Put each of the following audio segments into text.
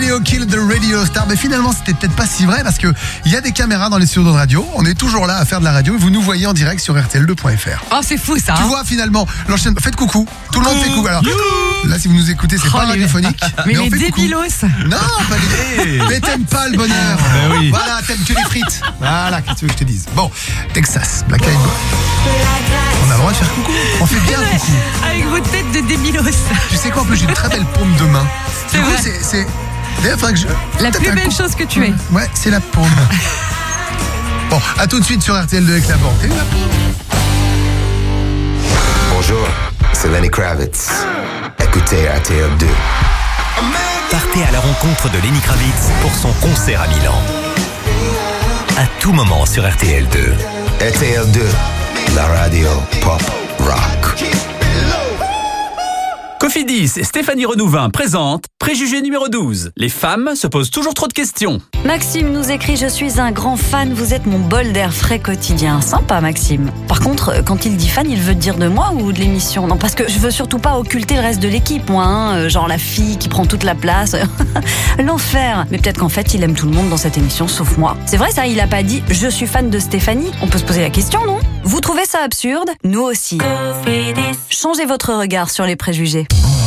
Radio Kill the Radio Star. Mais finalement, c'était peut-être pas si vrai parce que il y a des caméras dans les studios de radio. On est toujours là à faire de la radio et vous nous voyez en direct sur RTL2.fr. Oh, c'est fou ça. Tu vois finalement l'enchaînement. Faites coucou. Tout le monde fait coucou. Alors là, si vous nous écoutez, c'est pas radiophonique. Mais on les fait débilos. Non, pas les. Mais t'aimes pas le bonheur. Ben oui. Voilà, t'aimes que les frites. Voilà, qu'est-ce que tu veux que je te dise. Bon, Texas, Black Eyed Boy. On a le droit de faire coucou. On fait bien coucou. Avec vos têtes de débilos. Tu sais quoi, en plus, j'ai une très belle paume de main. C'est Du coup, vrai. c'est. D'ailleurs, faudrait que je. La peut-être plus un belle coup. chose que tu aies. Ouais, c'est la paume. Bon, à tout de suite sur RTL2 avec la bande. T'as eu la paume? Bonjour, c'est Lenny Kravitz. Écoutez RTL2. Partez à la rencontre de Lenny Kravitz pour son concert à Milan. À tout moment sur RTL2. RTL2, la radio pop rock. Cofidis et Stéphanie Renouvin présentent Préjugé numéro 12. Les femmes se posent toujours trop de questions. Maxime nous écrit « Je suis un grand fan, vous êtes mon bol d'air frais quotidien ». Sympa Maxime. Par contre, quand il dit fan, il veut dire de moi ou de l'émission? Non, parce que je veux surtout pas occulter le reste de l'équipe, moi, hein, genre la fille qui prend toute la place. L'enfer. Mais peut-être qu'en fait, il aime tout le monde dans cette émission, sauf moi. C'est vrai ça, il a pas dit « Je suis fan de Stéphanie ». On peut se poser la question, non? Vous trouvez ça absurde? Nous aussi. Changez votre regard sur les préjugés.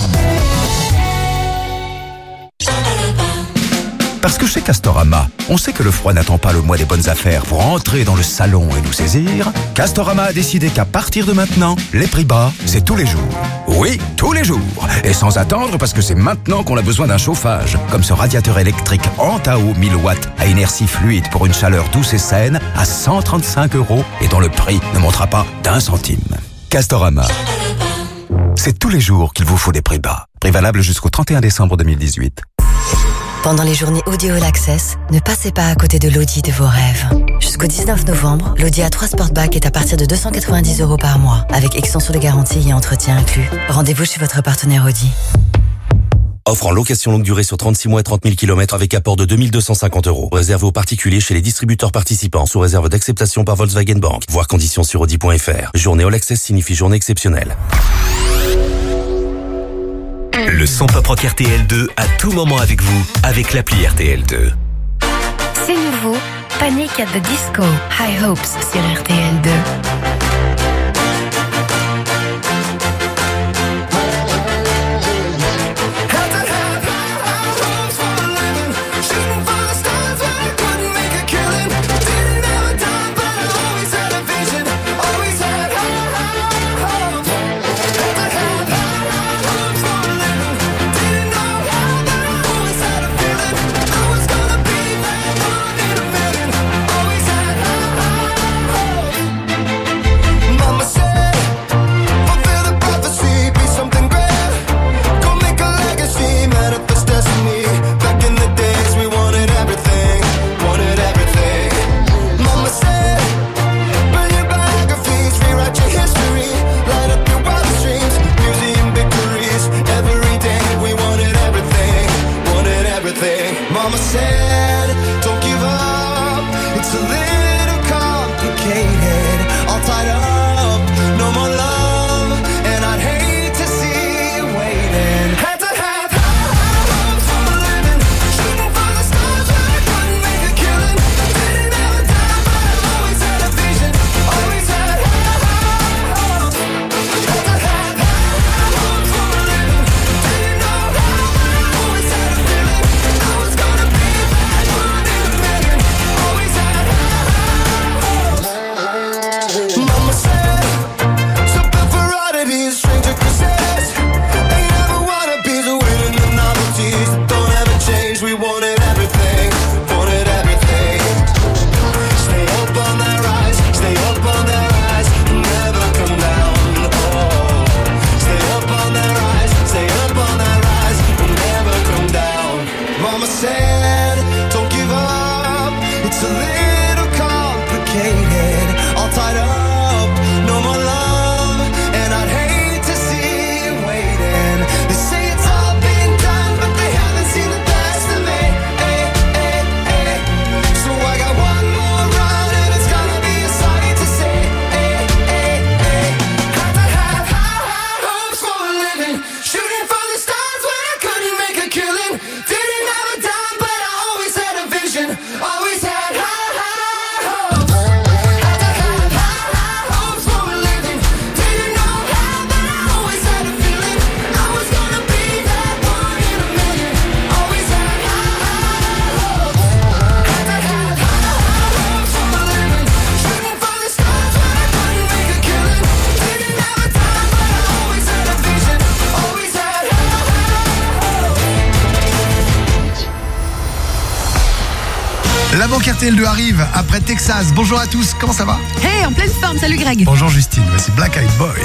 Parce que chez Castorama, on sait que le froid n'attend pas le mois des bonnes affaires pour entrer dans le salon et nous saisir. Castorama a décidé qu'à partir de maintenant, les prix bas, c'est tous les jours. Oui, tous les jours. Et sans attendre, parce que c'est maintenant qu'on a besoin d'un chauffage. Comme ce radiateur électrique Antao 1000 watts à inertie fluide pour une chaleur douce et saine à 135 € et dont le prix ne montera pas d'1 centime. Castorama. C'est tous les jours qu'il vous faut des prix bas. Prix valable jusqu'au 31 décembre 2018. Pendant les journées Audi All Access, ne passez pas à côté de l'Audi de vos rêves. Jusqu'au 19 novembre, l'Audi A3 Sportback est à partir de 290 € par mois, avec extension de garantie et entretien inclus. Rendez-vous chez votre partenaire Audi. Offre en location longue durée sur 36 mois et 30 000 km avec apport de 2 250 €. Réservé aux particuliers chez les distributeurs participants sous réserve d'acceptation par Volkswagen Bank. Voir conditions sur Audi.fr. Journée All Access signifie journée exceptionnelle. Le son pop rock RTL2 à tout moment avec vous, avec l'appli RTL2. C'est nouveau, Panic at the Disco, High Hopes sur RTL2. Mama said, don't give up, it's a little complicated, all tied up, no more love, and I'd hate to see you waiting. Had to have high hopes for a living, shooting for the stars when I couldn't make a killing, didn't have a time but I always had a vision, always had high hopes. Had to have high hopes for a living, didn't know how but I always had a feeling I was gonna be that one in a million, always had high hopes. Mama said, so built for oddities, stranger kisses, ain't never wanna be the winning the novelties that don't ever change. We wanted everything, wanted everything. Stay up on that rise, stay up on that rise, never come down. Oh, stay up on that rise, stay up on that rise, never come down. Mama said, don't give up, it's a little complicated, all tied up, no more love, and I'd hate to see you waiting. They say it's all been done, but they haven't seen the best of me. So I got one more run, and it's gonna be a sight to see. Had to have high hopes for a living, shooting for the stars when I couldn't make a killing, didn't have a dime. La banque RTL2 arrive après Texas. Bonjour à tous, comment ça va? Hey, en pleine forme, salut Greg. Bonjour Justine, voici Black Eyed Boy.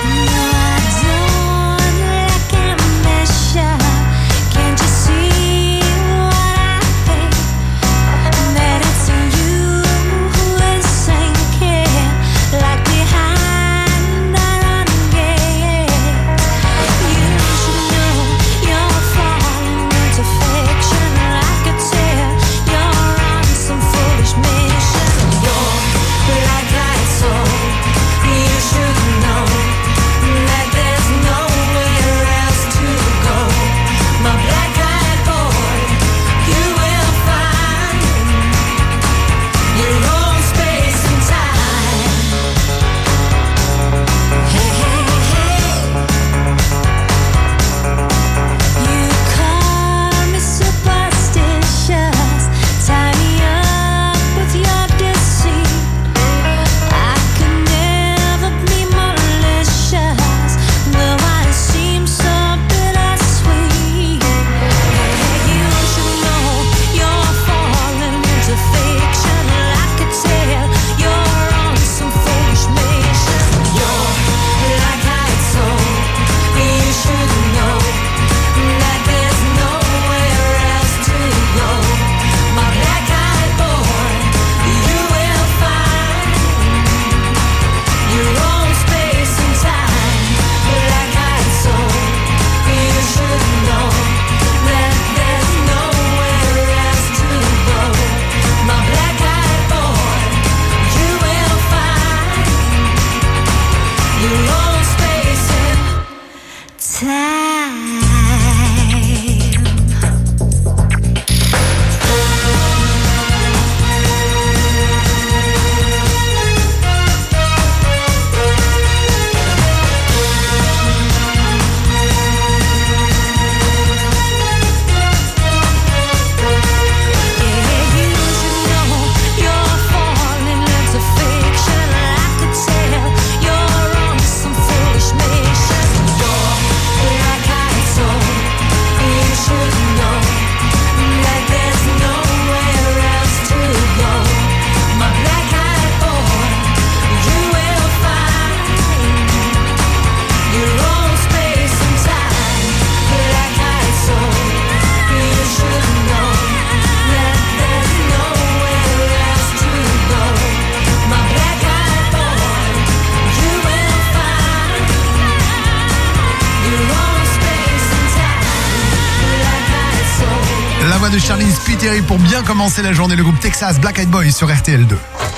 De Charline Spiteri pour bien commencer la journée, le groupe Texas, Black Eyed Boy sur RTL2.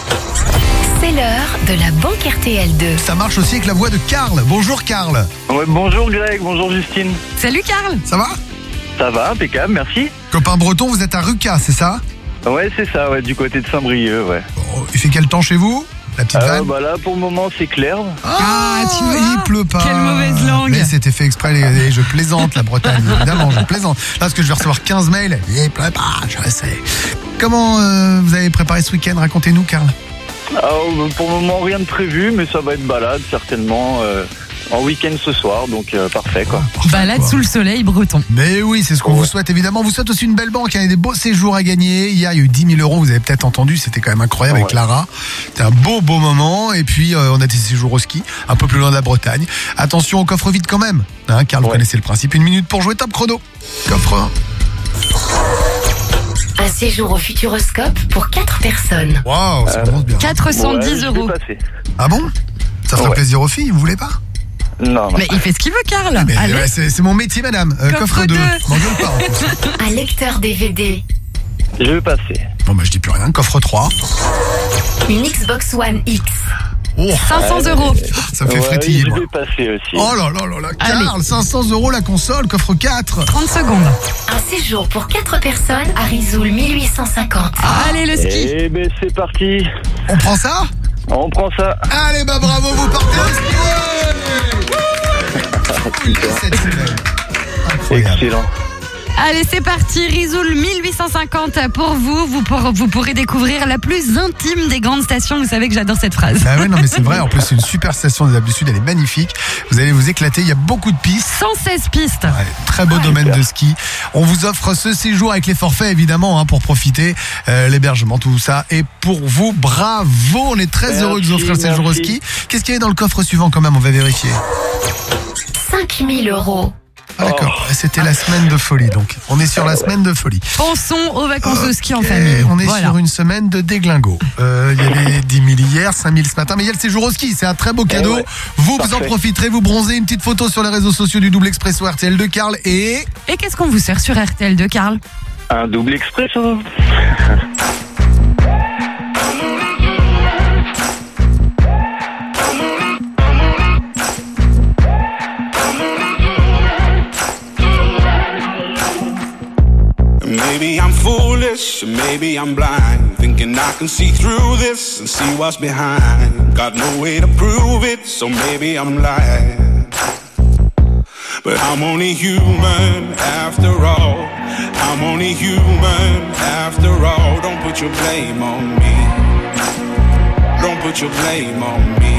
C'est l'heure de la banque RTL2. Ça marche aussi avec la voix de Karl. Bonjour Karl. Ouais, bonjour Greg, bonjour Justine. Salut Karl. Ça va? Ça va, impeccable, merci. Copain breton, vous êtes à Ruca, c'est ça? Ouais, c'est ça, ouais, du côté de Saint-Brieuc, ouais. Bon, il fait quel temps chez vous? La petite vanne? Bah là, pour le moment, c'est clair. Tu vois, il pleut pas. Quelle mauvaise langue. Mais c'était fait exprès, je plaisante, la Bretagne, évidemment, je plaisante. Là, parce que je vais recevoir 15 mails, il pleut pas, je sais. Comment vous avez préparé ce week-end? Racontez-nous, Karl. Pour le moment, rien de prévu, mais ça va être balade, certainement, en week-end ce soir, donc parfait, quoi. Balade sous le soleil breton. Mais oui, c'est ce qu'on vous souhaite, évidemment. On vous souhaite aussi une belle banque, il y a des beaux séjours à gagner. Hier, il y a eu 10 000 €, vous avez peut-être entendu, c'était quand même incroyable avec Clara. C'était un beau moment. Et puis, on a des séjours au ski, un peu plus loin de la Bretagne. Attention au coffre vide quand même. Hein, Karl, vous connaissez le principe. 1 minute pour jouer, top chrono. Coffre 1. Un séjour au Futuroscope pour 4 personnes. Waouh, ça commence bien. 410 €. Ah bon? Ça ferait plaisir aux filles, vous voulez pas? Non. Mais il fait ce qu'il veut, Karl. Mais c'est mon métier, madame. Coffre 2. M'engueule pas, en plus. Un lecteur DVD. Je vais passer. Bon, bah, je dis plus rien. Coffre 3. Une Xbox One X. Oh. 500 €. Ça me fait frétiller, je moi. vais passer aussi. Oh là là là là, Karl, 500 € la console, coffre 4. 30 secondes. Un séjour pour 4 personnes à Risoul 1850. Allez, le ski. Eh ben, c'est parti. On prend ça? On prend ça. Allez, bah bravo, vous partez au ski. Cette semaine. Incroyable. Excellent. Allez, c'est parti. Risoul 1850 pour vous. Vous pourrez découvrir la plus intime des grandes stations. Vous savez que j'adore cette phrase. Bah ouais, non mais c'est vrai. En plus, c'est une super station des Alpes du Sud. Elle est magnifique. Vous allez vous éclater. Il y a beaucoup de pistes. 116 pistes. Ouais, très beau domaine de ski. On vous offre ce séjour avec les forfaits évidemment pour profiter, l'hébergement, tout ça. Et pour vous, bravo. On est très heureux de vous offrir le séjour au ski. Qu'est-ce qu'il y a dans le coffre suivant quand même? On va vérifier. 5 000 €. Ah d'accord, c'était la semaine de folie, donc on est sur la semaine de folie. Pensons aux vacances de ski en famille. On est sur une semaine de déglingo. Il y avait 10 000 hier, 5 000 ce matin, mais il y a le séjour au ski, c'est un très beau cadeau. Ouais. Vous en profiterez, vous bronzez, une petite photo sur les réseaux sociaux du Double Expresso RTL de Karl et qu'est-ce qu'on vous sert sur RTL de Karl? Un double expresso. Maybe I'm foolish, maybe I'm blind, thinking I can see through this and see what's behind. Got no way to prove it, so maybe I'm lying. But I'm only human after all. I'm only human after all. Don't put your blame on me. Don't put your blame on me.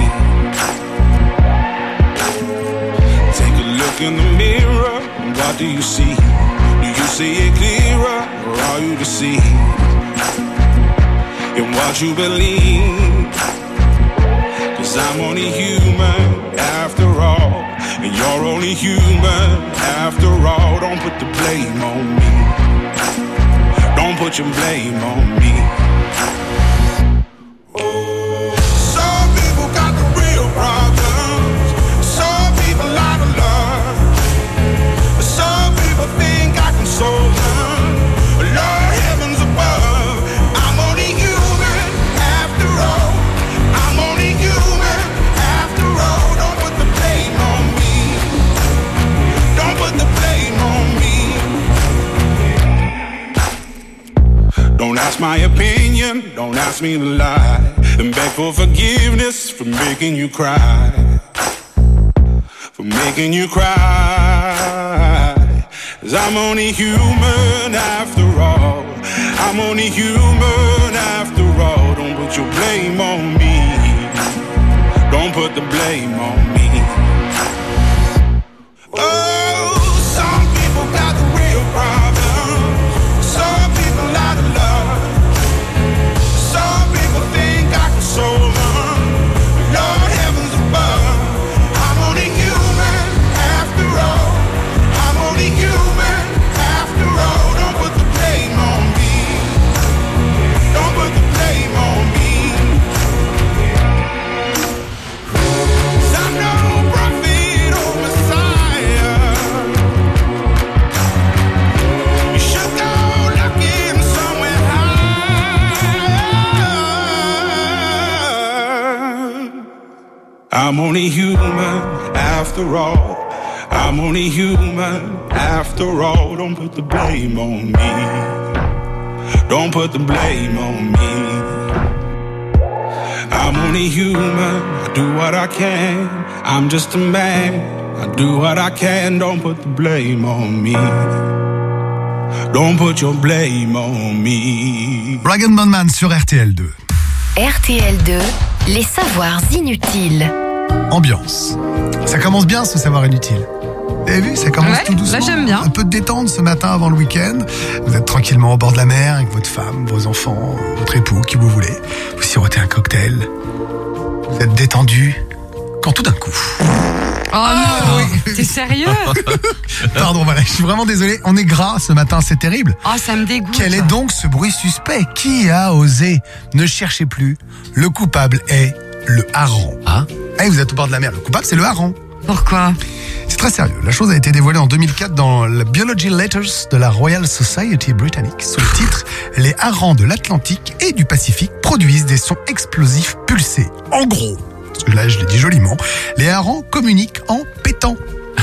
Take a look in the mirror, what do you see? Do you see it clearer, or are you deceived in what you believe? 'Cause I'm only human after all, and you're only human after all. Don't put the blame on me. Don't put your blame on me. Some people got the real problems. Some people out of love. Some people think I can solve them. Lord, heavens above, I'm only human after all. I'm only human after all. Don't put the blame on me. Don't put the blame on me. Don't ask my opinion, don't ask me to lie, and beg for forgiveness for making you cry. For making you cry. 'Cause I'm only human after all. I'm only human after all. Don't put your blame on me. Don't put the blame on me. Oh, some people got the real problems. Some people out of love. Some people think I can solve them. Lord, heavens above, I'm only human after all. I'm only human after all. Don't put the blame on me. Don't put the blame on me. 'Cause I'm no prophet or Messiah. You should go looking somewhere high. I'm only human after all. I'm only human after all. Don't put the blame on me. Don't put the blame on me. I'm only human. I do what I can. I'm just a man. I do what I can. Don't put the blame on me. Don't put your blame on me. Dragon Man sur RTL2. RTL2, les savoirs inutiles. Ambiance. Ça commence bien ce savoir inutile. Vous avez vu, ça commence tout doucement. Là j'aime bien. Un peu de détente ce matin avant le week-end. Vous êtes tranquillement au bord de la mer avec votre femme, vos enfants, votre époux, qui vous voulez. Vous sirotez un cocktail. Vous êtes détendu. Quand tout d'un coup... Oh non, t'es sérieux? Pardon, voilà, je suis vraiment désolé. On est gras ce matin, c'est terrible. Oh, ça me dégoûte. Quel est donc ce bruit suspect? Qui a osé? Ne cherchez plus. Le coupable est le hareng. Ah? Vous êtes au bord de la mer. Le coupable, c'est le hareng. Pourquoi? C'est très sérieux. La chose a été dévoilée en 2004 dans la Biology Letters de la Royal Society britannique sous le titre « Les harengs de l'Atlantique et du Pacifique produisent des sons explosifs pulsés ». En gros, parce que là je l'ai dit joliment, les harengs communiquent en pétant.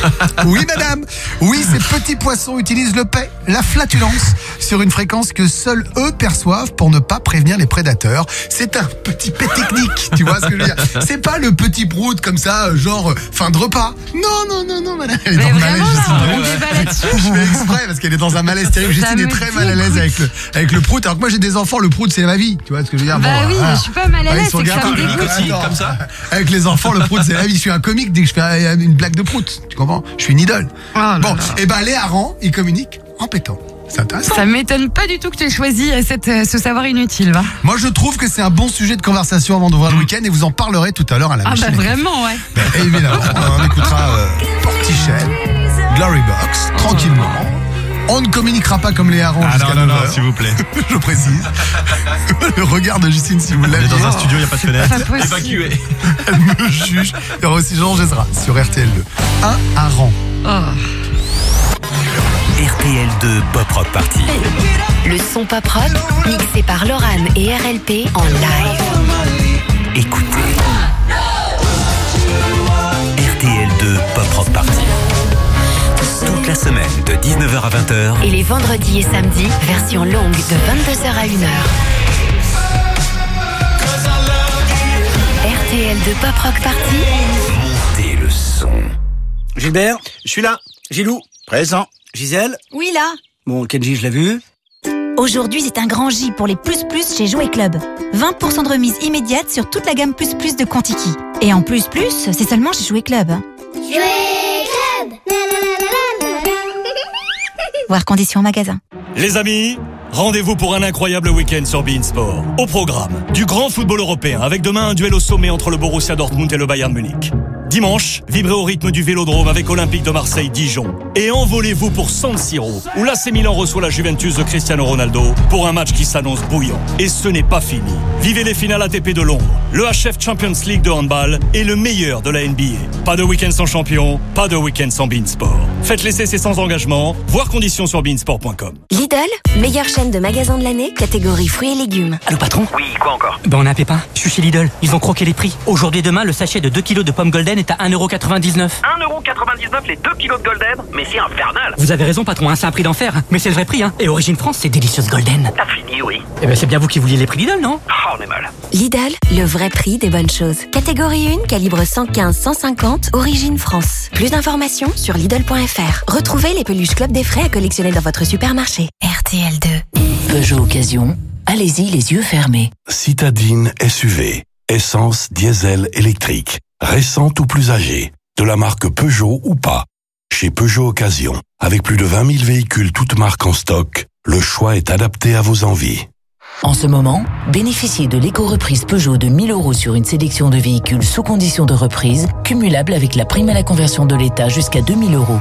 Oui, madame. Oui, ces petits poissons utilisent le paix, la flatulence, sur une fréquence que seuls eux perçoivent pour ne pas prévenir les prédateurs. C'est un petit paix technique, tu vois ce que je veux dire. C'est pas le petit prout comme ça, genre fin de repas. Non, madame. Elle est dans le malaise, on débat là-dessus. Je fais exprès parce qu'elle est dans un malaise terrible. Justine est très mal à l'aise avec le prout. Alors que moi j'ai des enfants, le prout c'est ma vie. Tu vois ce que je veux dire. Bah oui, voilà. mais je suis pas mal à l'aise, Ils sont c'est que ça me gars, dégoûte. Comme ça. Avec les enfants, le prout c'est la vie. Je suis un comique dès que je fais une blague de prout. Tu comprends? Je suis une idole. Bon, et ben les harengs, ils communiquent en pétant. C'est intéressant. Ça m'étonne pas du tout que tu aies choisi ce savoir inutile, va. Moi, je trouve que c'est un bon sujet de conversation avant d'ouvrir le week-end et vous en parlerez tout à l'heure à la machine. Ah bah vraiment, ouais. Ben, évidemment, on écoutera Portichet, Glory Box, tranquillement. On ne communiquera pas comme les harengs jusqu'à 9h. Non, s'il vous plaît. Je précise. Le regard de Justine, si vous l'avez. On est dans un studio, il n'y a pas de fenêtre. Évacué. Elle me juge. Il y aura aussi Jean Gézra sur RTL2. Un hareng. RTL2 Pop Rock Party. Le son pop rock, mixé par Lorane et RLP en live. Écoutez. RTL2 Pop Rock Party. Toute la semaine de 19h à 20h. Et les vendredis et samedis, version longue de 22h à 1h. RTL2 Pop Rock Party. Montez le son. Gilbert, je suis là. Gilou, présent. Gisèle. Oui, là. Bon, Kenji, je l'ai vu. Aujourd'hui, c'est un grand J pour les plus chez Jouet Club. 20% de remise immédiate sur toute la gamme plus de Quantiki. Et en plus, c'est seulement chez Jouet Club. Jouet Club. Voir conditions en magasin. Les amis, rendez-vous pour un incroyable week-end sur beIN Sport. Au programme, du grand football européen avec demain un duel au sommet entre le Borussia Dortmund et le Bayern Munich. Dimanche, vibrez au rythme du Vélodrome avec Olympique de Marseille-Dijon. Et envolez-vous pour San Siro, où l'AC Milan reçoit la Juventus de Cristiano Ronaldo pour un match qui s'annonce bouillant. Et ce n'est pas fini. Vivez les finales ATP de Londres, le HF Champions League de handball et le meilleur de la NBA. Pas de week-end sans champion, pas de week-end sans beIN Sport. Faites les essais sans engagement, voir conditions sur beINSport.com. Lidl, meilleure chaîne de magasins de l'année, catégorie fruits et légumes. Allô, patron? Oui, quoi encore? Ben, on a un pépin. Je suis chez Lidl. Ils ont croqué les prix. Aujourd'hui et demain, le sachet de 2 kilos de pommes Golden est à 1,99€. 1,99€ les 2 kilos de Golden? Mais c'est infernal! Vous avez raison, patron, c'est un prix d'enfer. Mais c'est le vrai prix, hein. Et Origine France, c'est délicieuse Golden. T'as fini, oui. Eh ben, c'est bien vous qui vouliez les prix Lidl, non? Ah, on est mal. Lidl, le vrai prix des bonnes choses. Catégorie 1, calibre 115-150, Origine France. Plus d'informations sur Lidl.fr. Retrouvez les peluches Club des Frais à collectionner dans votre supermarché. RTL2. Peugeot Occasion, allez-y les yeux fermés. Citadine SUV, essence diesel électrique, récente ou plus âgée, de la marque Peugeot ou pas. Chez Peugeot Occasion, avec plus de 20 000 véhicules toutes marques en stock, le choix est adapté à vos envies. En ce moment, bénéficiez de l'éco-reprise Peugeot de 1 000 € sur une sélection de véhicules sous condition de reprise, cumulable avec la prime à la conversion de l'État jusqu'à 2 000 €.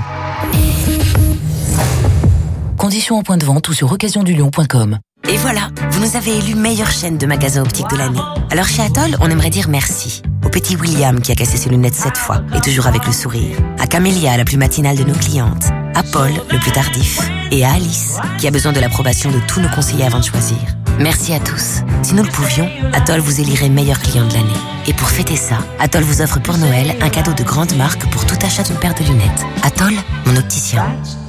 Conditions en point de vente ou sur occasiondulion.com. Et voilà, vous nous avez élu meilleure chaîne de magasins optiques de l'année. Alors chez Atoll, on aimerait dire merci. Au petit William qui a cassé ses lunettes 7 fois et toujours avec le sourire. À Camélia, la plus matinale de nos clientes. À Paul, le plus tardif. Et à Alice, qui a besoin de l'approbation de tous nos conseillers avant de choisir. Merci à tous. Si nous le pouvions, Atoll vous élirait meilleur client de l'année. Et pour fêter ça, Atoll vous offre pour Noël un cadeau de grande marque pour tout achat d'une paire de lunettes. Atoll, mon opticien.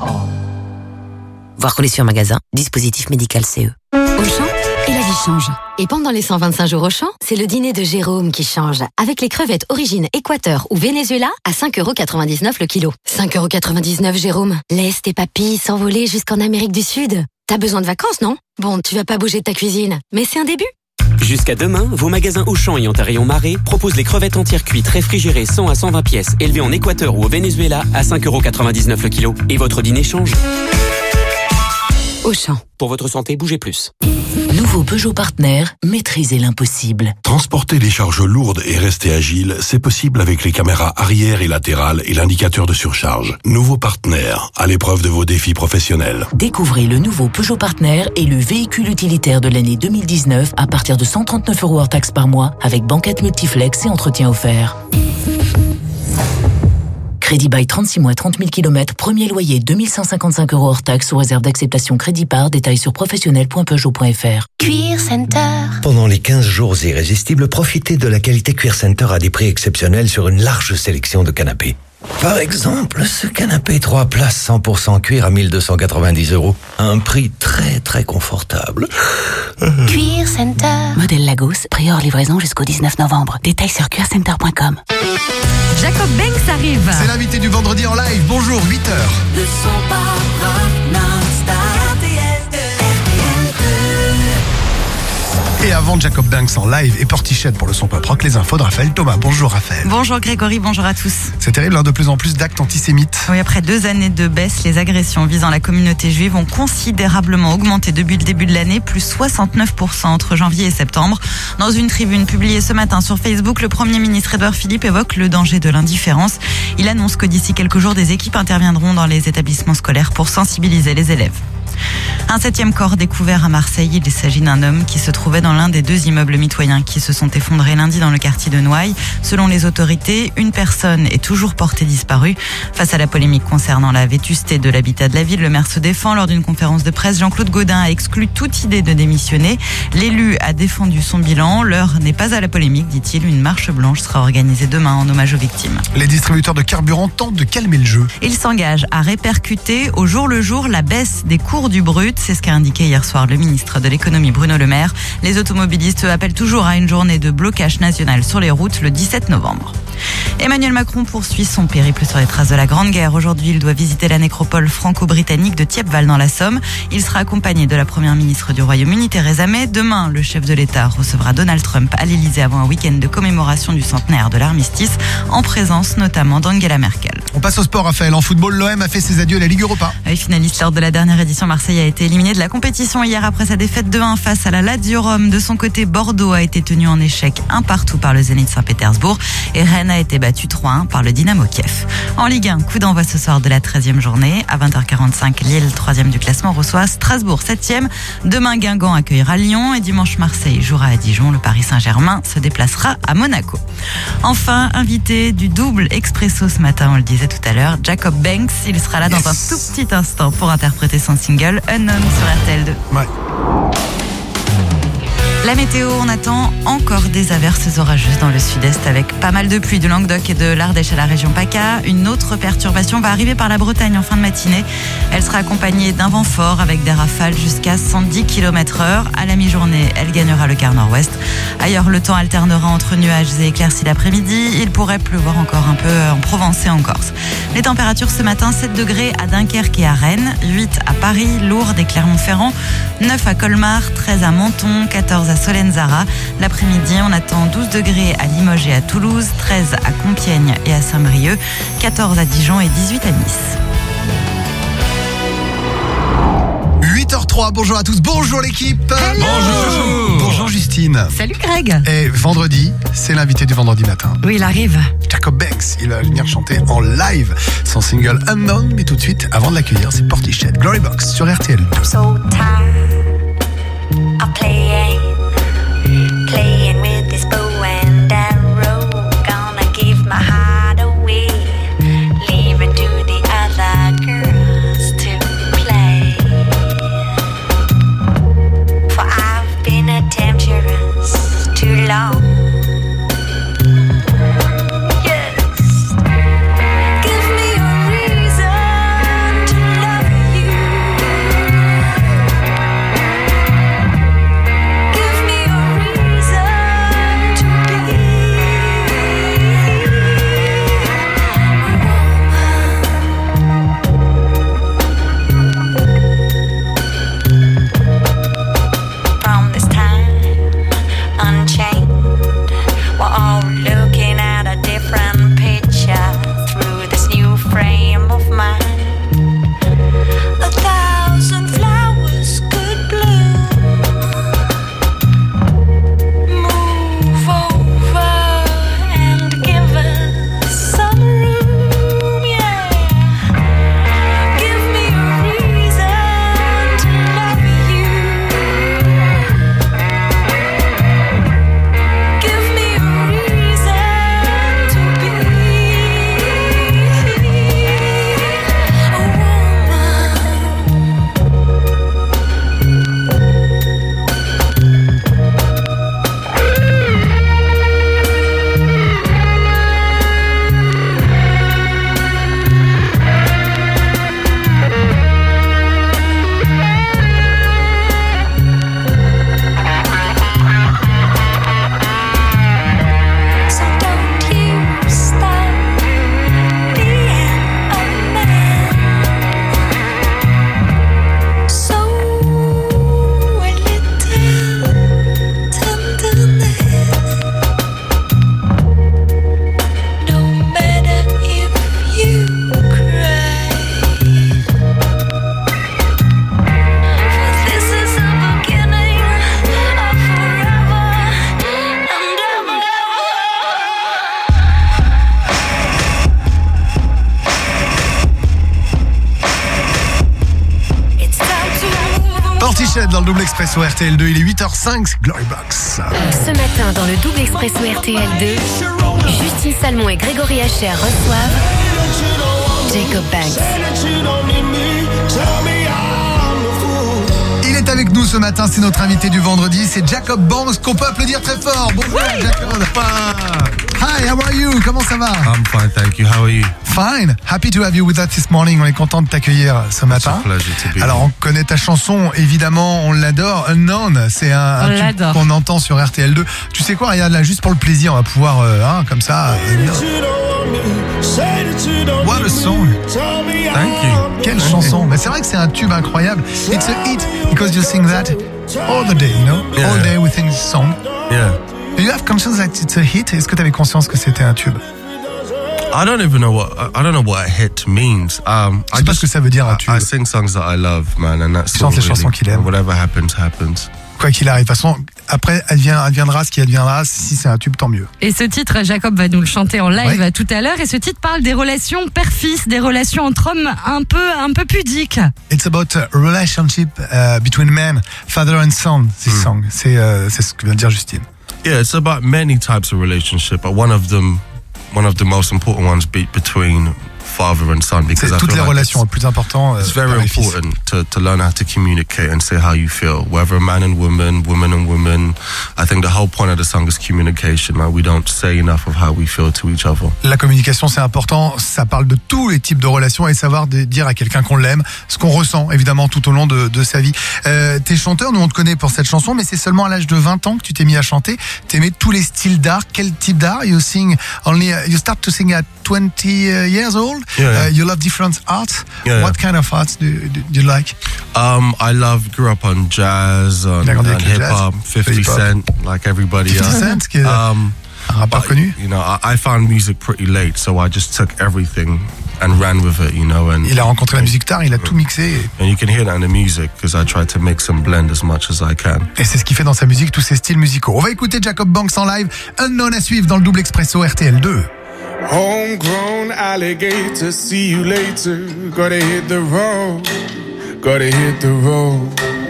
Voir conditions en magasin, dispositif médical CE. Auchan, et la vie change. Et pendant les 125 jours Auchan, c'est le dîner de Jérôme qui change. Avec les crevettes origine Équateur ou Venezuela à 5,99€ le kilo. 5,99€ Jérôme. Laisse tes papilles s'envoler jusqu'en Amérique du Sud. T'as besoin de vacances, non? Bon, tu vas pas bouger de ta cuisine, mais c'est un début. Jusqu'à demain, vos magasins Auchan ayant un rayon marée proposent les crevettes entières cuites réfrigérées 100 à 120 pièces élevées en Équateur ou au Venezuela à 5,99€ le kilo. Et votre dîner change. Auchan. Pour votre santé, bougez plus. Nouveau Peugeot Partner, maîtrisez l'impossible. Transporter des charges lourdes et rester agile, c'est possible avec les caméras arrière et latérales et l'indicateur de surcharge. Nouveau Partner, à l'épreuve de vos défis professionnels. Découvrez le nouveau Peugeot Partner et le véhicule utilitaire de l'année 2019 à partir de 139€ hors taxe par mois avec banquette multiflex et entretien offert. Crédit bail 36 mois, 30 000 km, premier loyer 2155€ hors taxe sous réserve d'acceptation crédit par, détails sur professionnel.peugeot.fr. Cuir Center. Pendant les 15 jours irrésistibles, profitez de la qualité Cuir Center à des prix exceptionnels sur une large sélection de canapés. Par exemple, ce canapé 3 places 100% cuir à 1290 €. Un prix très très confortable. Cuir Center. Modèle Lagos, prix hors livraison jusqu'au 19 novembre. Détails sur cuircenter.com. Jacob Banks arrive. C'est l'invité du vendredi en live. Bonjour, 8h. Le son parle non-stop. Et avant Jacob Banks en live et Portichette pour le son pop rock, les infos de Raphaël Thomas. Bonjour Raphaël. Bonjour Grégory, bonjour à tous. C'est terrible, de plus en plus d'actes antisémites. Oui, après 2 années de baisse, les agressions visant la communauté juive ont considérablement augmenté depuis le début de l'année, plus 69% entre janvier et septembre. Dans une tribune publiée ce matin sur Facebook, le Premier ministre Édouard Philippe évoque le danger de l'indifférence. Il annonce que d'ici quelques jours, des équipes interviendront dans les établissements scolaires pour sensibiliser les élèves. Un 7e corps découvert à Marseille. Il s'agit d'un homme qui se trouvait dans l'un des 2 immeubles mitoyens qui se sont effondrés lundi dans le quartier de Noailles. Selon les autorités, une personne est toujours portée disparue. Face à la polémique concernant la vétusté de l'habitat de la ville, le maire se défend. Lors d'une conférence de presse, Jean-Claude Gaudin a exclu toute idée de démissionner. L'élu a défendu son bilan. L'heure n'est pas à la polémique, dit-il. Une marche blanche sera organisée demain en hommage aux victimes. Les distributeurs de carburant tentent de calmer le jeu. Ils s'engagent à répercuter au jour le jour la baisse des cours du brut. C'est ce qu'a indiqué hier soir le ministre de l'économie Bruno Le Maire. Les automobilistes appellent toujours à une journée de blocage national sur les routes le 17 novembre. Emmanuel Macron poursuit son périple sur les traces de la Grande Guerre. Aujourd'hui, il doit visiter la nécropole franco-britannique de Thiepval dans la Somme. Il sera accompagné de la première ministre du Royaume-Uni, Theresa May. Demain, le chef de l'État recevra Donald Trump à l'Elysée avant un week-end de commémoration du centenaire de l'armistice, en présence notamment d'Angela Merkel. On passe au sport, Raphaël. En football, l'OM a fait ses adieux à la Ligue Europa. Finaliste lors de la dernière édition, Marseille a été éliminé de la compétition hier après sa défaite 2-1 face à la Lazio Rome. De son côté, Bordeaux a été tenu en échec 1-1 par le Zénith Saint-Pétersbourg et Rennes a été battu 3-1 par le Dynamo Kiev. En Ligue 1, coup d'envoi ce soir de la 13e journée. À 20h45, Lille, 3e du classement, reçoit Strasbourg, 7e. Demain, Guingamp accueillera Lyon et dimanche, Marseille jouera à Dijon. Le Paris Saint-Germain se déplacera à Monaco. Enfin, invité du double expresso ce matin, on le disait tout à l'heure, Jacob Banks. Il sera là dans un tout petit instant pour interpréter son single Unknown sur RTL2. Ouais. La météo, on attend encore des averses orageuses dans le sud-est avec pas mal de pluie du Languedoc et de l'Ardèche à la région PACA. Une autre perturbation va arriver par la Bretagne en fin de matinée. Elle sera accompagnée d'un vent fort avec des rafales jusqu'à 110 km/h. À la mi-journée, elle gagnera le quart nord-ouest. Ailleurs, le temps alternera entre nuages et éclaircies l'après-midi. Il pourrait pleuvoir encore un peu en Provence et en Corse. Les températures ce matin, 7 degrés à Dunkerque et à Rennes, 8 à Paris, Lourdes et Clermont-Ferrand, 9 à Colmar, 13 à Menton, 14 à Solenzara. L'après-midi, on attend 12 degrés à Limoges et à Toulouse, 13 à Compiègne et à Saint-Brieuc, 14 à Dijon et 18 à Nice. 8h03, bonjour à tous, bonjour l'équipe. Bonjour. Bonjour Justine. Salut Greg. Et vendredi, c'est l'invité du vendredi matin. Oui, il arrive. Jacob Banks, il va venir chanter en live son single Unknown, mais tout de suite, avant de l'accueillir, c'est Portichette, Glory Box sur RTL2. I'm so tired of playing with this bow and arrow. Gonna give my heart away, leave it to the other girls to play. For I've been a temptress too long. Reason Hachette dans le double expresso RTL2. Il est 8h05, c'est Glory Box. Ce matin, dans le double expresso RTL2, Justine Salmon et Grégory Hacher reçoivent Jacob Banks. Il est avec nous ce matin, c'est notre invité du vendredi, c'est Jacob Banks, qu'on peut applaudir très fort. Bonjour Jacob. Hi, how are you? Comment ça va? I'm fine, thank you. How are you? Fine. Happy to have you with us this morning. On est content de t'accueillir ce matin. Alors, on connaît ta chanson, évidemment, on l'adore. Unknown, c'est un tube qu'on entend sur RTL2. Tu sais quoi, regarde là, juste pour le plaisir, on va pouvoir, comme ça. What a song. Thank you. Quelle chanson. Mais c'est vrai que c'est un tube incroyable. It's a hit because you sing that all the day, you know? Yeah. All day we sing this song. Yeah. Do you have conscience that it's a hit? Est-ce que tu avais conscience que c'était un tube? I don't know what a hit means. Je sais pas ce que ça veut dire un tube. I sing songs that I love, man, and that's Tu chantes les chansons qu'il aime. Whatever happens, happens. Quoi qu'il arrive, de toute façon, après, adviendra ce qui adviendra. Si c'est un tube, tant mieux. Et ce titre, Jacob va nous le chanter en live tout à l'heure. Et ce titre parle des relations père-fils, des relations entre hommes un peu pudiques. It's about a relationship between men, father and son. This song, c'est ce que vient de dire Justine. Yeah, it's about many types of relationship, but one of the most important ones between father and son, because c'est toutes les relations le plus important. It's very important to learn how to communicate and say how you feel, whether a man and woman, woman and woman. I think the whole point of the song is communication. Like, we don't say enough of how we feel to each other. La communication, c'est important. Ça parle de tous les types de relations et savoir dire à quelqu'un qu'on l'aime, ce qu'on ressent évidemment tout au long de sa vie. T'es chanteur, nous on te connaît pour cette chanson, mais c'est seulement à l'âge de 20 ans que tu t'es mis à chanter. T'aimais tous les styles d'art. Quel type d'art? You start to sing at 20 years old. Yeah. You love different arts. Yeah. What kind of arts do you like? Grew up on jazz and hip hop, 50 Cent, like everybody 50 else. Cent, qui est un rappeur connu. You know, I found music pretty late, so I just took everything and ran with it, you know. And il a rencontré la musique tard, il a tout mixé. And you can hear that in the music because I try to mix and blend as much as I can. Et c'est ce qu'il fait dans sa musique, tous ses styles musicaux. On va écouter Jacob Banks en live, Unknown à suivre dans le double expresso RTL2. Homegrown alligator, see you later. Gotta hit the road, gotta hit the road.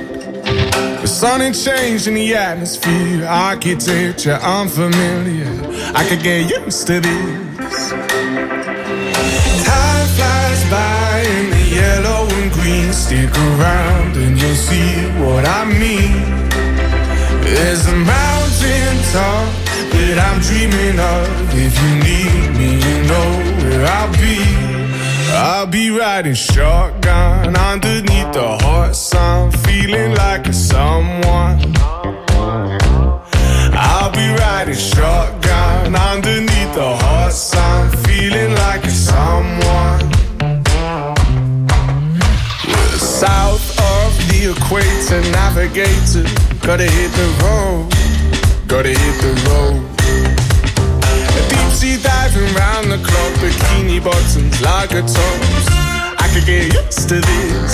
The sun ain't changing the atmosphere, architecture unfamiliar. I could get used to this. Time flies by in the yellow and green. Stick around and you'll see what I mean. There's a mountain top that I'm dreaming of. If you need me, you know where I'll be. I'll be riding shotgun underneath the hot sun, feeling like a someone. I'll be riding shotgun underneath the hot sun, feeling like a someone. We're south of the equator, navigator. Gotta hit the road, gotta hit the road. Deep sea diving round the clock, bikini bottoms, lager tops. I could get used to this.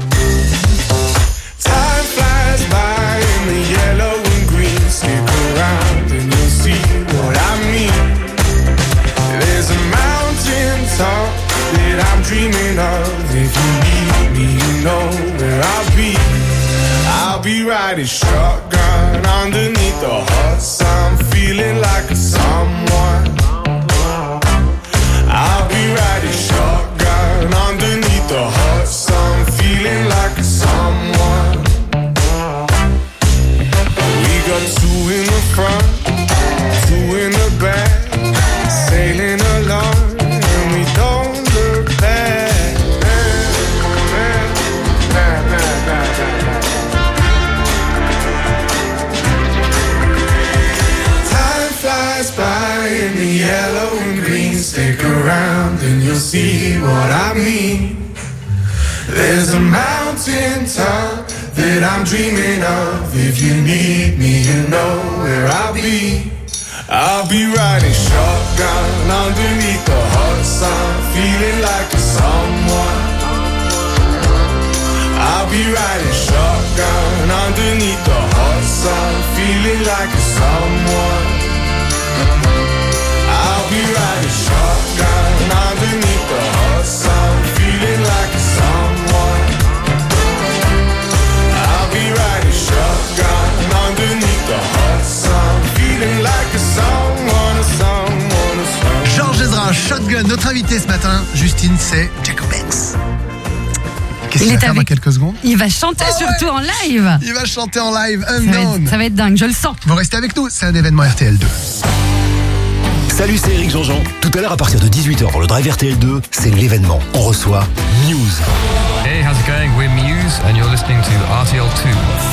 Time flies by in the yellow and green. Stick around and you'll see what I mean. There's a mountain top that I'm dreaming of. If you need me, you know where I'll be. I'll be riding shotgun underneath the hot sun, feeling like a someone. I'll be riding shotgun underneath the hot sun, feeling like a someone. We got two in the front, two in the back, sailing along, and we don't look back. By in the yellow and green, stick around and you'll see what I mean. There's a mountain top that I'm dreaming of. If you need me, you know where I'll be. I'll be riding shotgun underneath the hot sun, feeling like a someone. I'll be riding shotgun underneath the hot sun, feeling like a someone. I'll be riding shotgun underneath the hot sun, feeling like a someone. I'll be riding un shotgun. Notre invité ce matin, Justine, c'est Jacob Banks. Qu'est-ce qu'il va faire dans quelques secondes? Il va chanter surtout en live. Il va chanter en live, Unknown. Ça va être dingue, je le sens. Vous restez avec nous, c'est un événement RTL2. Salut, c'est Eric Jean-Jean. Tout à l'heure, à partir de 18h dans le Drive RTL2, c'est l'événement. On reçoit Muse. Hey, how's it going? We're Muse and you're listening to RTL2.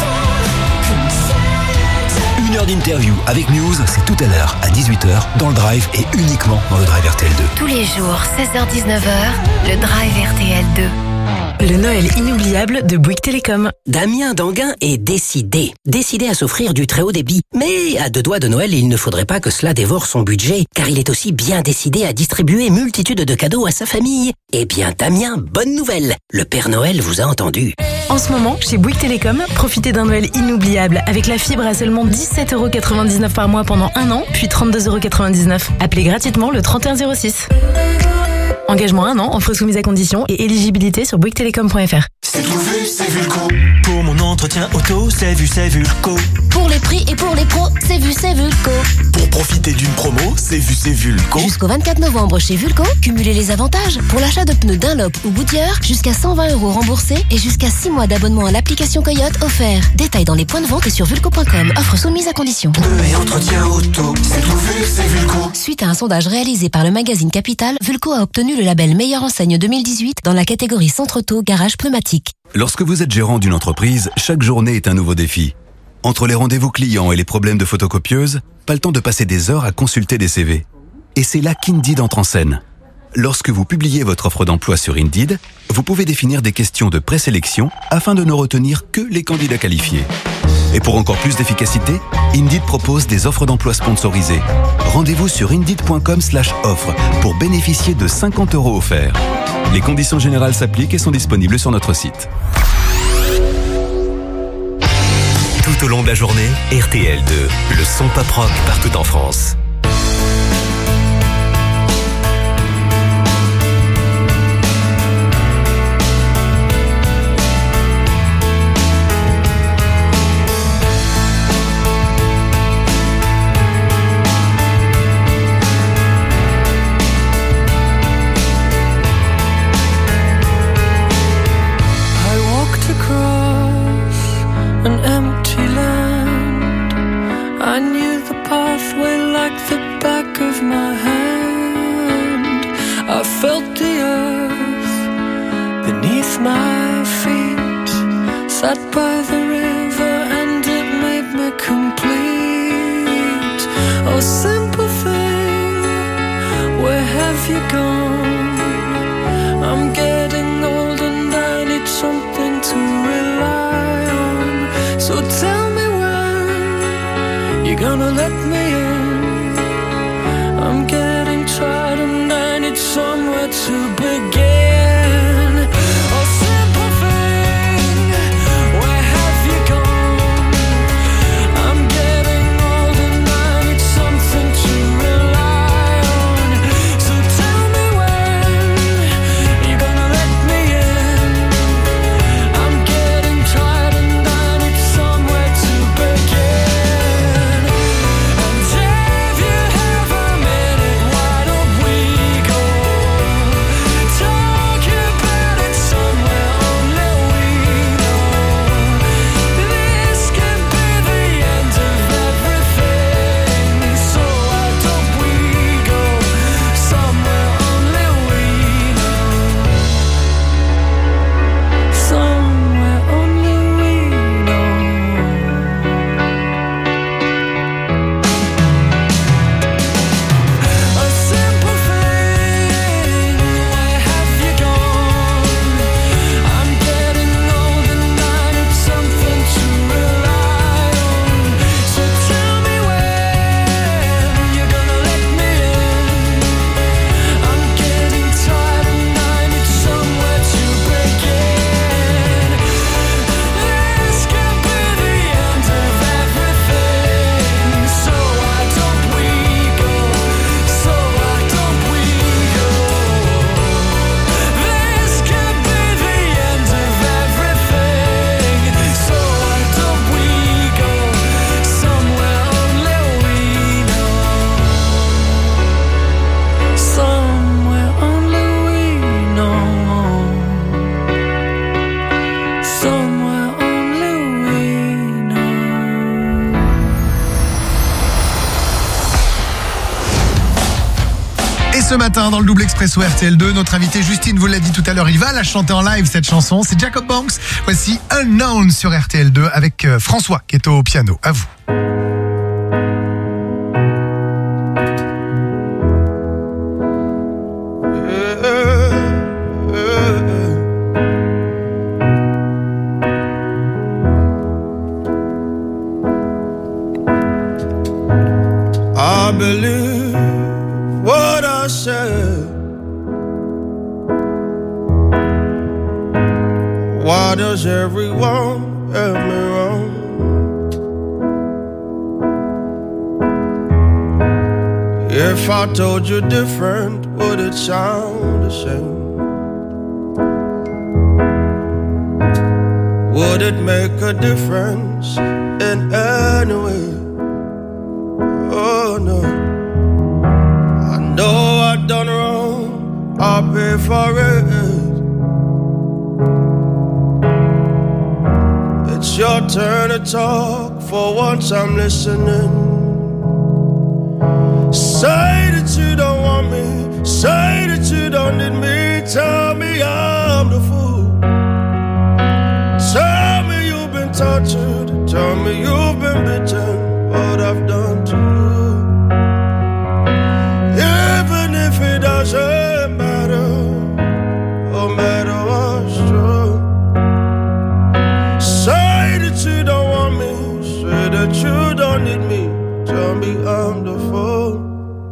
Une heure d'interview avec Muse, c'est tout à l'heure à 18h dans le Drive et uniquement dans le Drive RTL2. Tous les jours, 16h-19h, le Drive RTL2. Le Noël inoubliable de Bouygues Télécom. Damien Danguin est décidé à s'offrir du très haut débit. Mais à 2 doigts de Noël, il ne faudrait pas que cela dévore son budget, car il est aussi bien décidé à distribuer multitude de cadeaux à sa famille. Eh bien Damien, bonne nouvelle, le Père Noël vous a entendu. En ce moment, chez Bouygues Télécom, profitez d'un Noël inoubliable avec la fibre à seulement 17,99€ par mois pendant 1 an, puis 32,99€. Appelez gratuitement le 3106. Engagement 1 an, offre soumise à condition et éligibilité sur bouyguestelecom.fr. C'est tout vu, c'est Vulco. Pour mon entretien auto, c'est Vulco. Pour les prix et pour les pros, c'est Vulco. Pour profiter d'une promo, c'est Vulco. Jusqu'au 24 novembre chez Vulco, cumulez les avantages. Pour l'achat de pneus Dunlop ou Goodyear, jusqu'à 120€ remboursés et jusqu'à 6 mois d'abonnement à l'application Coyote offert. Détails dans les points de vente et sur vulco.com. Offre soumise à condition. Pneus et entretien auto, c'est tout vu, c'est Vulco. Suite à un sondage réalisé par le magazine Capital, Vulco a obtenu le label Meilleure Enseigne 2018 dans la catégorie Centre Auto Garage Pneumatique. Lorsque vous êtes gérant d'une entreprise, chaque journée est un nouveau défi. Entre les rendez-vous clients et les problèmes de photocopieuse, pas le temps de passer des heures à consulter des CV. Et c'est là qu'Indeed entre en scène. Lorsque vous publiez votre offre d'emploi sur Indeed, vous pouvez définir des questions de présélection afin de ne retenir que les candidats qualifiés. Et pour encore plus d'efficacité, Indeed propose des offres d'emploi sponsorisées. Rendez-vous sur indeed.com/offre pour bénéficier de 50€ offerts. Les conditions générales s'appliquent et sont disponibles sur notre site. Tout au long de la journée, RTL2, le son pop rock partout en France. Sat by the river and it made me complete. Oh, simple thing, where have you gone? I'm getting old and I need something to rely on. So tell me when you're gonna let me in. I'm getting tired and I need somewhere to begin. When Et ce matin, dans le double expresso RTL2, notre invitée Justine vous l'a dit tout à l'heure, il va la chanter en live cette chanson. C'est Jacob Banks. Voici Unknown sur RTL2 avec François qui est au piano. À vous. I believe what I said. Why does everyone have me wrong? If I told you different, would it sound the same? Would it make a difference in any way? Oh no, I know I done wrong, I'll pay for it. It's your turn to talk, for once I'm listening. Say that you don't want me, say that you don't need me. Tell me I'm the fool. Tell me you've been tortured, tell me you've been beaten. What I've done to you, even if it doesn't matter, no matter what's true. Say that you don't want me, say that you don't need me. Tell me I'm the fool.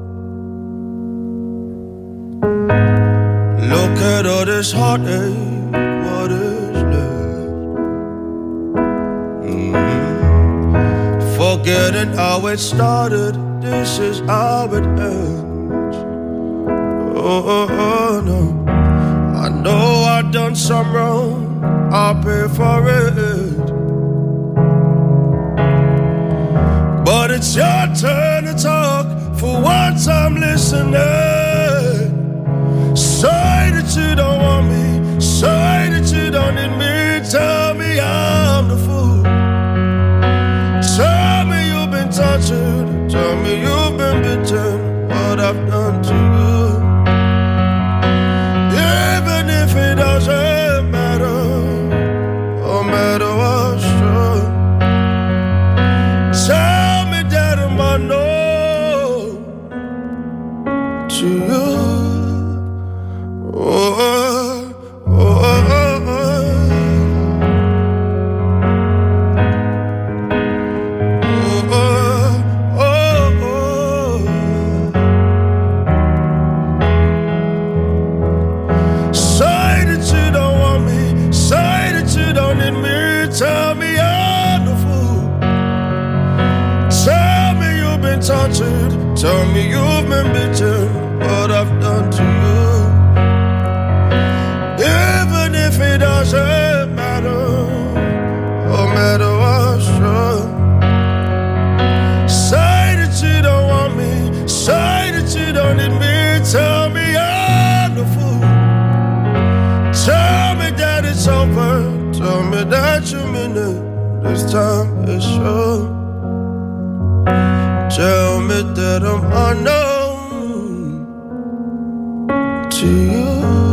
Look at all this heartache, what is left? Forgetting how it started, this is how it ends. Oh no, I know I done some wrong, I'll pay for it. But it's your turn to talk, for once I'm listening. Say that you don't want me, say that you don't need me. Tell me I'm the fool. Tell me you've been tortured, tell me you've been beaten. What I've done to you, even if it doesn't matter, no matter what's true. Tell me that I'm unknown to you. Tortured, tell me you've been beaten. What I've done to you, even if it doesn't matter, no matter what's true. Say that you don't want me, say that you don't need me. Tell me I'm the fool. Tell me that it's over, tell me that you mean it. This time it's true. Tell me that I'm unknown to you.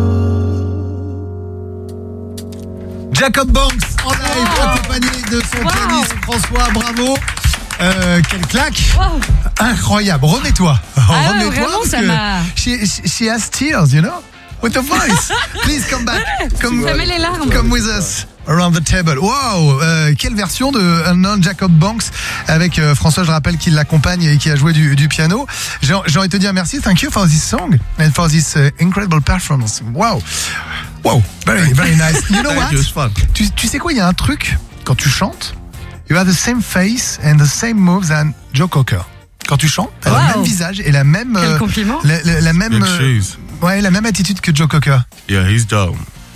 Jacob Banks en live, accompagné de son pianiste François, bravo. Quelle claque. Incroyable, remets-toi. Remets-toi, vraiment, ça m'a... She has tears, you know, with the voice. Please come back. Ça met les larmes. Come with us. Around the table. Wow, quelle version de Unknown, Jacob Banks avec François, je rappelle qu'il l'accompagne et qui a joué du piano. J'ai envie de te dire merci, thank you for this song and for this incredible performance. Wow. Wow, very nice. You know what? Tu sais quoi, il y a un truc quand tu chantes, you have the same face and the same moves than Joe Cocker. Quand tu chantes, t'as le même visage et la même Quel compliment. la même la même attitude que Joe Cocker. Yeah, he's dope.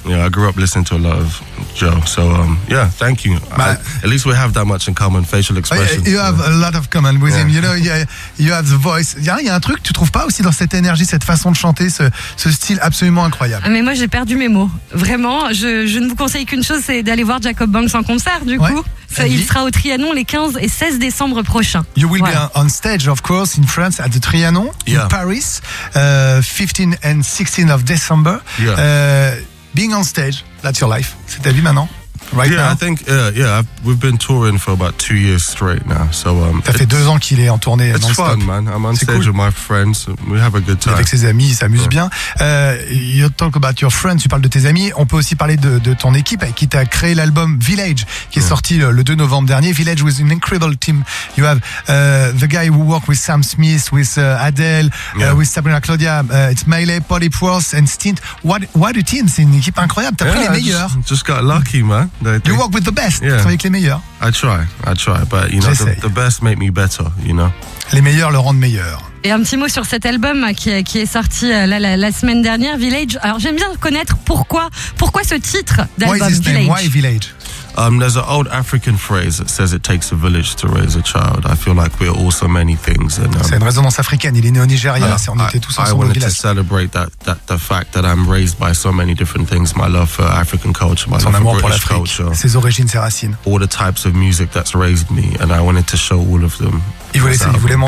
Yeah, I grew up listening to a lot of Joe. So, yeah, thank you. At least we have that much in common, facial expressions. You have a lot of common with him. You know, you have the voice. Il y a un truc, tu trouves pas aussi dans cette énergie, cette façon de chanter, ce style absolument incroyable. Mais moi, j'ai perdu mes mots. Vraiment, je ne vous conseille qu'une chose, c'est d'aller voir Jacob Banks en concert, du coup. Il sera au Trianon les 15 et 16 décembre prochains. You will be on stage, of course, in France at the Trianon, in Paris, 15 and 16 of December. Being on stage, that's your life. C'est ta vie maintenant? Right now. I think, we've been touring for about 2 years straight now. So, ça fait 2 ans qu'il est en tournée non-stop. It's fun, man. I'm on stage with my friends. We have a good time. Avec ses amis, il s'amuse bien. You talk about your friends, tu parles de tes amis. On peut aussi parler de ton équipe avec qui tu as créé l'album Village, qui est sorti le 2 novembre dernier. Village was an incredible team. You have the guy who worked with Sam Smith, with Adele, with Sabrina Claudia. It's Miley, Polly Worth and Stint. What a team, c'est une équipe incroyable. T'as pris les meilleurs. Just got lucky, man. You work with the best. Tu travailles avec les meilleurs. I try, but you know, the best make me better, you know. Les meilleurs le rendent meilleur. Et un petit mot sur cet album qui est sorti la semaine dernière, Village. Alors j'aime bien connaître pourquoi ce titre d'album, Village. Why Village? There's an old African phrase that says it takes a village to raise a child. I feel like we're all so many things. C'est une résonance africaine. Il est né au Nigeria. On était tous ensemble au village. I wanted to celebrate the fact that I'm raised by so many different things. My love for African culture, my love for British culture, ses origines, ses racines. All the types of music that's raised me, and I wanted to show all of them. Il voulait